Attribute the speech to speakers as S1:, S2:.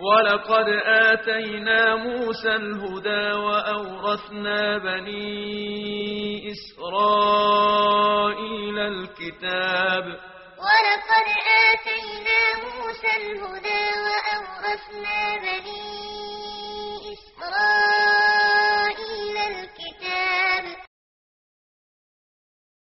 S1: ولقد آتينا موسى الهدى وأورثنا بني إسرائيل الكتاب.
S2: ولقد آتينا موسى الهدى وأورثنا بني